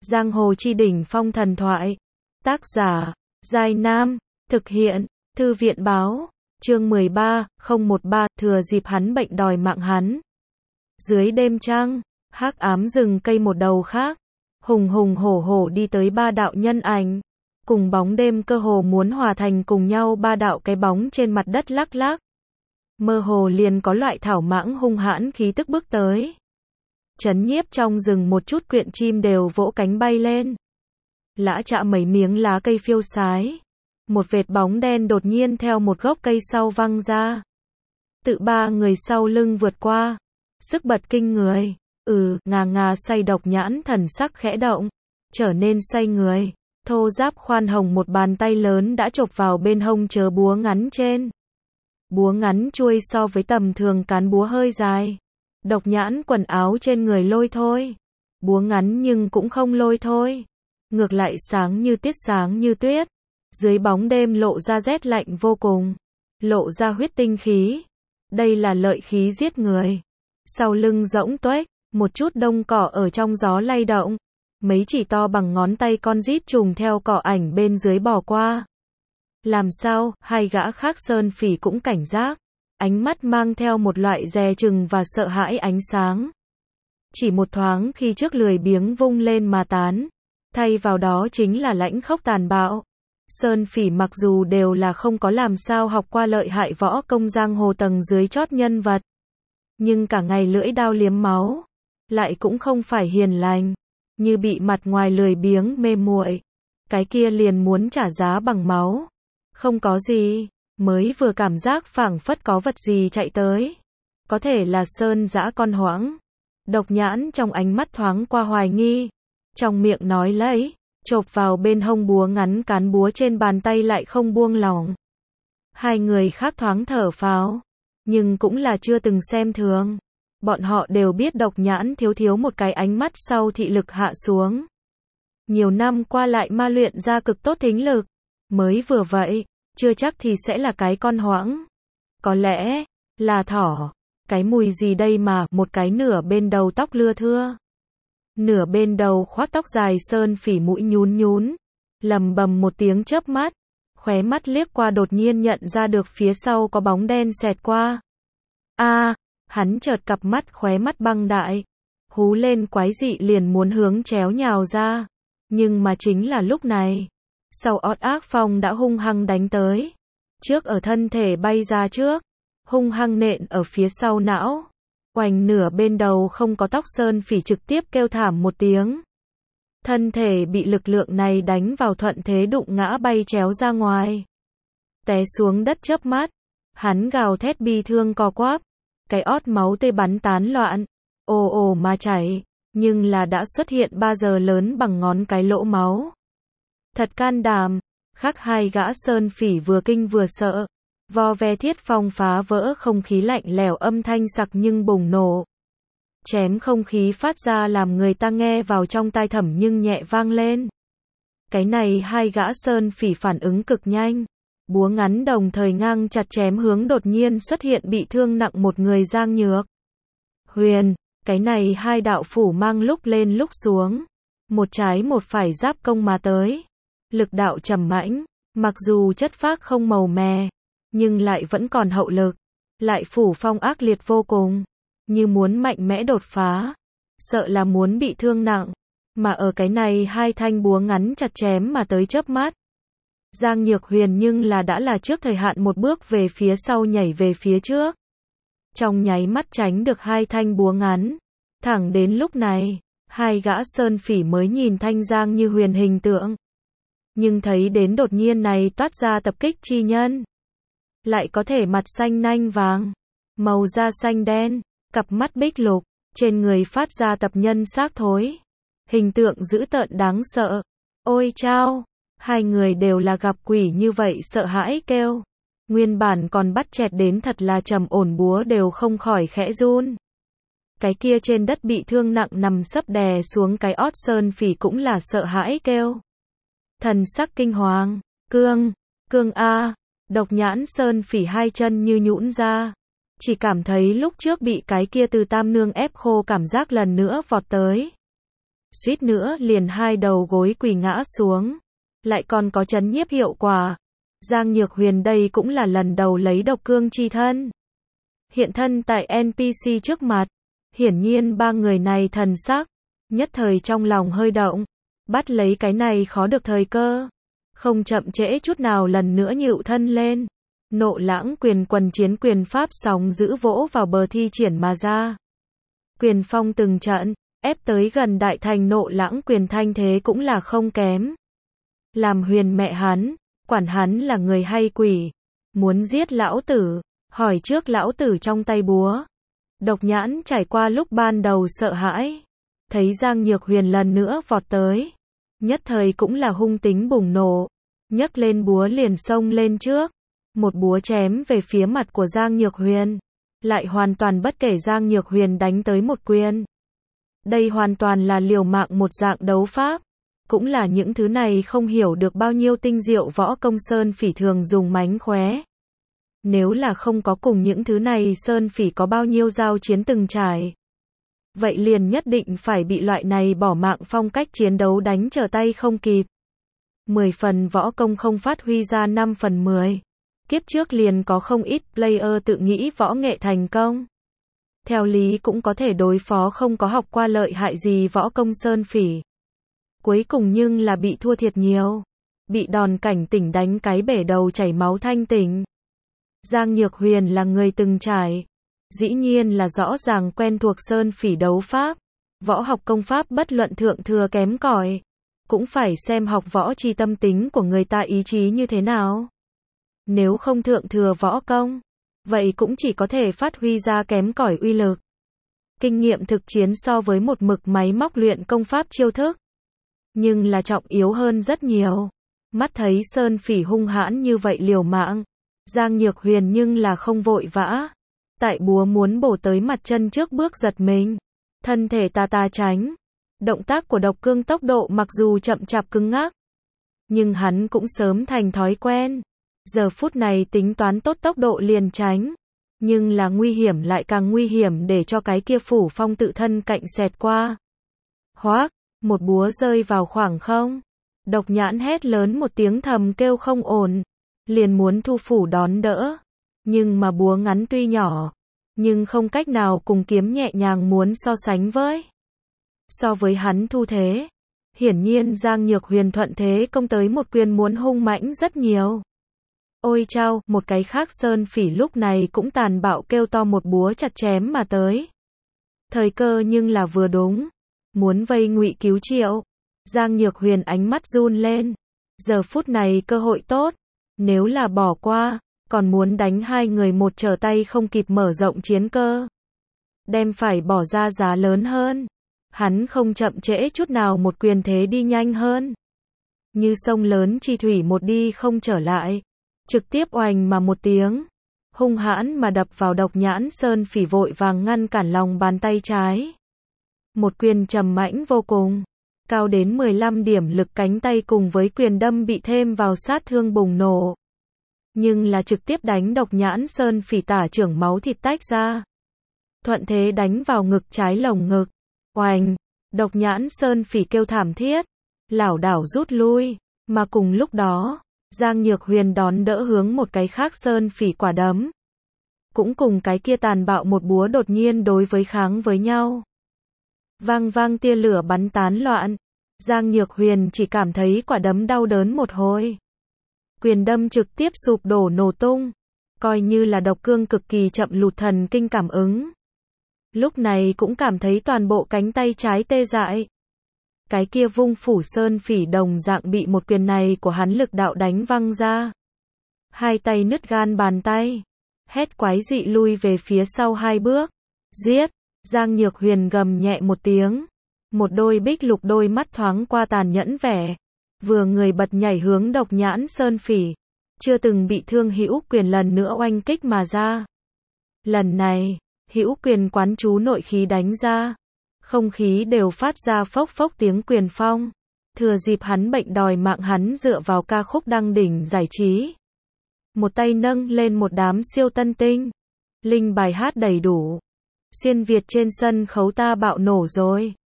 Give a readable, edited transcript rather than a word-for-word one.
Giang hồ chi đỉnh phong thần thoại. Tác giả, Giai Nam. Thực hiện, Thư viện báo. Chương 13, 013, thừa dịp hắn bệnh đòi mạng hắn. Dưới đêm trăng, hắc ám rừng cây một đầu khác, hùng hùng hổ hổ đi tới ba đạo nhân ảnh. Cùng bóng đêm cơ hồ muốn hòa thành cùng nhau, ba đạo cái bóng trên mặt đất lắc lắc. Mơ hồ liền có loại thảo mãng hung hãn khí tức bước tới. Chấn nhiếp trong rừng một chút quyện chim đều vỗ cánh bay lên. Lã chạ mấy miếng lá cây phiêu sái. Một vệt bóng đen đột nhiên theo một gốc cây sau văng ra. Tự ba người sau lưng vượt qua. Sức bật kinh người. Ngà ngà say độc nhãn thần sắc khẽ động. Trở nên say người. Thô giáp khoan hồng một bàn tay lớn đã chộp vào bên hông chớ búa ngắn trên. Búa ngắn chuôi so với tầm thường cán búa hơi dài. Độc nhãn quần áo trên người lôi thôi. Búa ngắn nhưng cũng không lôi thôi. Ngược lại sáng như tiết, sáng như tuyết. Dưới bóng đêm lộ ra rét lạnh vô cùng. Lộ ra huyết tinh khí. Đây là lợi khí giết người. Sau lưng rỗng tuếch, một chút đông cỏ ở trong gió lay động. Mấy chỉ to bằng ngón tay con rít trùng theo cỏ ảnh bên dưới bò qua. Làm sao, hai gã khác sơn phỉ cũng cảnh giác. Ánh mắt mang theo một loại dè chừng và sợ hãi ánh sáng. Chỉ một thoáng khi trước lười biếng vung lên mà tán. Thay vào đó chính là lãnh khốc tàn bạo. Sơn phỉ mặc dù đều là không có làm sao học qua lợi hại võ công giang hồ tầng dưới chót nhân vật. Nhưng cả ngày lưỡi đao liếm máu. Lại cũng không phải hiền lành. Như bị mặt ngoài lười biếng mê muội. Cái kia liền muốn trả giá bằng máu. Không có gì. Mới vừa cảm giác phảng phất có vật gì chạy tới. Có thể là sơn dã con hoãng. Độc nhãn trong ánh mắt thoáng qua hoài nghi. Trong miệng nói lấy. Chộp vào bên hông búa ngắn, cán búa trên bàn tay lại không buông lỏng. Hai người khác thoáng thở phào. Nhưng cũng là chưa từng xem thường. Bọn họ đều biết độc nhãn thiếu một cái ánh mắt sau thị lực hạ xuống. Nhiều năm qua lại ma luyện ra cực tốt thính lực. Mới vừa vậy. Chưa chắc thì sẽ là cái con hoãng. Có lẽ là thỏ. Cái mùi gì đây mà, một cái nửa bên đầu tóc lưa thưa. Nửa bên đầu khoác tóc dài sơn phỉ mũi nhún nhún. Lầm bầm một tiếng chớp mắt. Khóe mắt liếc qua đột nhiên nhận ra được phía sau có bóng đen xẹt qua. Hắn chợt cặp mắt khóe mắt băng đại. Hú lên quái dị liền muốn hướng chéo nhào ra. Nhưng mà chính là lúc này. Sau ót ác phong đã hung hăng đánh tới. Trước ở thân thể bay ra trước. Hung hăng nện ở phía sau não. Oành nửa bên đầu không có tóc sơn phỉ trực tiếp kêu thảm một tiếng. Thân thể bị lực lượng này đánh vào thuận thế đụng ngã bay chéo ra ngoài. Té xuống đất chớp mắt. Hắn gào thét bi thương co quắp. Cái ót máu tê bắn tán loạn. Ồ ồ mà chảy. Nhưng là đã xuất hiện 3 giờ lớn bằng ngón cái lỗ máu. Thật can đảm. Khác hai gã sơn phỉ vừa kinh vừa sợ. Vo ve thiết phong phá vỡ không khí lạnh lẽo, âm thanh sặc nhưng bùng nổ. Chém không khí phát ra làm người ta nghe vào trong tai thầm nhưng nhẹ vang lên. Cái này hai gã sơn phỉ phản ứng cực nhanh. Búa ngắn đồng thời ngang chặt chém hướng đột nhiên xuất hiện bị thương nặng một người Giang Nhược Huyền. Cái này hai đạo phủ mang lúc lên lúc xuống. Một trái một phải giáp công mà tới. Lực đạo trầm mãnh, mặc dù chất phác không màu mè, nhưng lại vẫn còn hậu lực, lại phủ phong ác liệt vô cùng, như muốn mạnh mẽ đột phá, sợ là muốn bị thương nặng, mà ở cái này hai thanh búa ngắn chặt chém mà tới chớp mắt. Giang Nhược Huyền nhưng là đã là trước thời hạn một bước về phía sau nhảy về phía trước. Trong nháy mắt tránh được hai thanh búa ngắn, thẳng đến lúc này, hai gã sơn phỉ mới nhìn thanh Giang Như Huyền hình tượng. Nhưng thấy đến đột nhiên này toát ra tập kích chi nhân. Lại có thể mặt xanh nanh vàng, màu da xanh đen, cặp mắt bích lục, trên người phát ra tập nhân xác thối. Hình tượng dữ tợn đáng sợ. Ôi chao, hai người đều là gặp quỷ như vậy sợ hãi kêu. Nguyên bản còn bắt chẹt đến thật là trầm ổn búa đều không khỏi khẽ run. Cái kia trên đất bị thương nặng nằm sấp đè xuống cái ót sơn phỉ cũng là sợ hãi kêu. Thần sắc kinh hoàng, cương a. Độc nhãn sơn phỉ hai chân như nhũn ra. Chỉ cảm thấy lúc trước bị cái kia từ tam nương ép khô cảm giác lần nữa vọt tới. suýt nữa liền hai đầu gối quỳ ngã xuống. Lại còn có trấn nhiếp hiệu quả. Giang Nhược Huyền đây cũng là lần đầu lấy độc cương chi thân. Hiện thân tại NPC trước mặt. Hiển nhiên ba người này thần sắc. Nhất thời trong lòng hơi động. Bắt lấy cái này khó được thời cơ. Không chậm trễ chút nào lần nữa nhựu thân lên. Nộ lãng quyền quần chiến quyền pháp sóng giữ vỗ vào bờ thi triển mà ra. Quyền phong từng trận, ép tới gần đại thành nộ lãng quyền thanh thế cũng là không kém. Làm huyền mẹ hắn, quản hắn là người hay quỷ. Muốn giết lão tử, hỏi trước lão tử trong tay búa. Độc Nhãn trải qua lúc ban đầu sợ hãi. Thấy Giang Nhược Huyền lần nữa vọt tới. Nhất thời cũng là hung tính bùng nổ. Nhấc lên búa liền xông lên trước. Một búa chém về phía mặt của Giang Nhược Huyền. Lại hoàn toàn bất kể Giang Nhược Huyền đánh tới một quyền. Đây hoàn toàn là liều mạng một dạng đấu pháp. Cũng là những thứ này không hiểu được bao nhiêu tinh diệu võ công Sơn Phỉ thường dùng mánh khóe. Nếu là không có cùng những thứ này Sơn Phỉ có bao nhiêu giao chiến từng trải. Vậy liền nhất định phải bị loại này bỏ mạng phong cách chiến đấu đánh trở tay không kịp. 10 phần võ công không phát huy ra 5 phần 10. Kiếp trước liền có không ít player tự nghĩ võ nghệ thành công. Theo lý cũng có thể đối phó không có học qua lợi hại gì võ công Sơn Phỉ. Cuối cùng nhưng là bị thua thiệt nhiều. Bị đòn cảnh tỉnh đánh cái bể đầu chảy máu thanh tỉnh. Giang Nhược Huyền là người từng trải. Dĩ nhiên là rõ ràng quen thuộc Sơn Phỉ đấu pháp. Võ học công pháp bất luận thượng thừa kém cỏi. Cũng phải xem học võ chi tâm tính của người ta ý chí như thế nào. Nếu không thượng thừa võ công, vậy cũng chỉ có thể phát huy ra kém cỏi uy lực. Kinh nghiệm thực chiến so với một mực máy móc luyện công pháp chiêu thức. Nhưng là trọng yếu hơn rất nhiều. Mắt thấy Sơn Phỉ hung hãn như vậy liều mạng. Giang Nhược Huyền nhưng là không vội vã. Tại búa muốn bổ tới mặt chân trước bước giật mình. Thân thể ta tránh. Động tác của độc cương tốc độ mặc dù chậm chạp cứng ngắc. Nhưng hắn cũng sớm thành thói quen. Giờ phút này tính toán tốt tốc độ liền tránh. Nhưng là nguy hiểm lại càng nguy hiểm để cho cái kia phủ phong tự thân cạnh xẹt qua. Hoác, một búa rơi vào khoảng không. Độc Nhãn hét lớn một tiếng thầm kêu không ổn. Liền muốn thu phủ đón đỡ. Nhưng mà búa ngắn tuy nhỏ. Nhưng không cách nào cùng kiếm nhẹ nhàng muốn so sánh với. So với hắn thu thế. Hiển nhiên Giang Nhược Huyền thuận thế công tới một quyền muốn hung mãnh rất nhiều. Ôi chao, một cái khác Sơn Phỉ lúc này cũng tàn bạo kêu to một búa chặt chém mà tới. Thời cơ nhưng là vừa đúng. Muốn vây ngụy cứu Triệu. Giang Nhược Huyền ánh mắt run lên. Giờ phút này cơ hội tốt. Nếu là bỏ qua, còn muốn đánh hai người một trở tay không kịp mở rộng chiến cơ. Đem phải bỏ ra giá lớn hơn. Hắn không chậm trễ chút nào một quyền thế đi nhanh hơn. Như sông lớn chi thủy một đi không trở lại. Trực tiếp oành mà một tiếng. Hung hãn mà đập vào Độc Nhãn. Sơn Phỉ vội vàng ngăn cản lòng bàn tay trái. Một quyền trầm mãnh vô cùng. Cao đến 15 điểm lực cánh tay cùng với quyền đâm bị thêm vào sát thương bùng nổ. Nhưng là trực tiếp đánh Độc Nhãn. Sơn Phỉ tả trưởng máu thịt tách ra. Thuận thế đánh vào ngực trái lồng ngực. Oành, Độc Nhãn. Sơn Phỉ kêu thảm thiết. Lảo đảo rút lui. Mà cùng lúc đó, Giang Nhược Huyền đón đỡ hướng một cái khác Sơn Phỉ quả đấm. Cũng cùng cái kia tàn bạo một búa đột nhiên đối với kháng với nhau. Vang vang tia lửa bắn tán loạn. Giang Nhược Huyền chỉ cảm thấy quả đấm đau đớn một hồi. Quyền đâm trực tiếp sụp đổ nổ tung. Coi như là độc cương cực kỳ chậm lụt thần kinh cảm ứng. Lúc này cũng cảm thấy toàn bộ cánh tay trái tê dại. Cái kia vung phủ Sơn Phỉ đồng dạng bị một quyền này của hắn lực đạo đánh văng ra. Hai tay nứt gan bàn tay. Hét quái dị lui về phía sau hai bước. Giết! Giang Nhược Huyền gầm nhẹ một tiếng. Một đôi bích lục đôi mắt thoáng qua tàn nhẫn vẻ. Vừa người bật nhảy hướng Độc Nhãn. Sơn Phỉ. Chưa từng bị thương hữu quyền lần nữa oanh kích mà ra. Lần này, hữu quyền quán chú nội khí đánh ra. Không khí đều phát ra phốc phốc tiếng quyền phong. Thừa dịp hắn bệnh đòi mạng hắn dựa vào ca khúc đăng đỉnh giải trí. Một tay nâng lên một đám siêu tân tinh. Linh bài hát đầy đủ. Xuyên Việt trên sân khấu ta bạo nổ rồi.